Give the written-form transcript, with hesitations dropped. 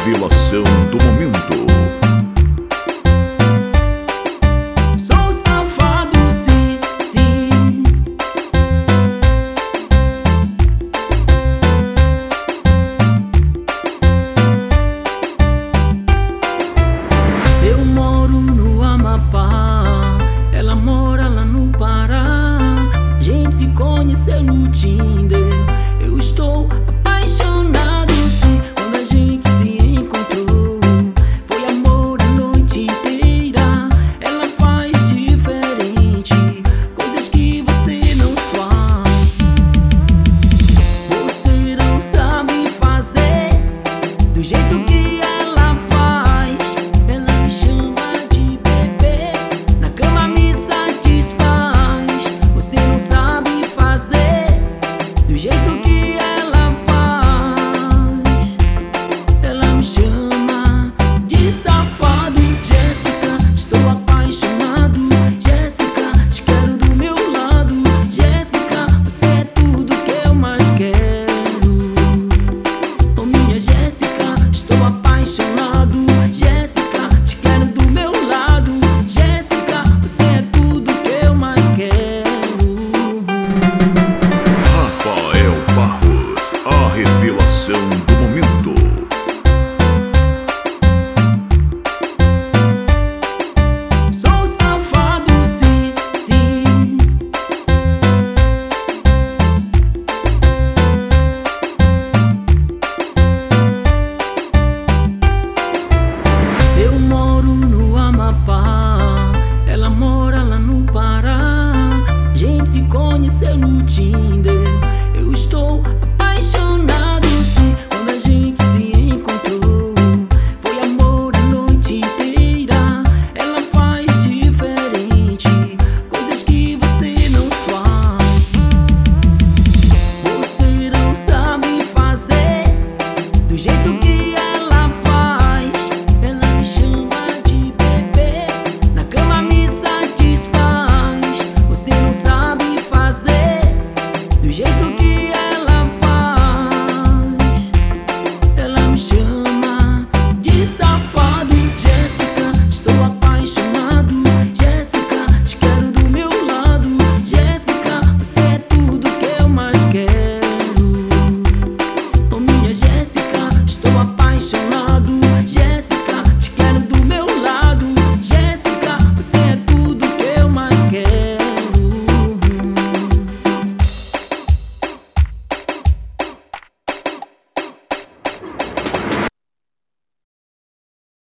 revelação do momento. Sou safado, sim, sim. Eu moro no Amapá, ela mora lá no Pará. A gente se conheceu no Tinder. Eu estou apaixonado, sim. Quando a gente se encontrou, foi amor a noite inteira. Ela faz diferente, coisas que você não faz. Você não sabe fazer do jeito que ela faz. Ela me chama de bebê, na cama me satisfaz. Você não sabe fazer do jeito que ela faz. Ela me chama de safado. Jéssica, estou apaixonado. Jéssica, te quero do meu lado. Jéssica, você é tudo que eu mais quero. Oh, minha Jéssica, estou apaixonado. Jéssica, te quero do meu lado. Jéssica, você é tudo que eu mais quero. Rafael Barros, a revelação do momento. Sou safado, sim, sim. Eu moro no Amapá, ela mora lá no Pará. A gente se conheceu no Tinder. Eu estou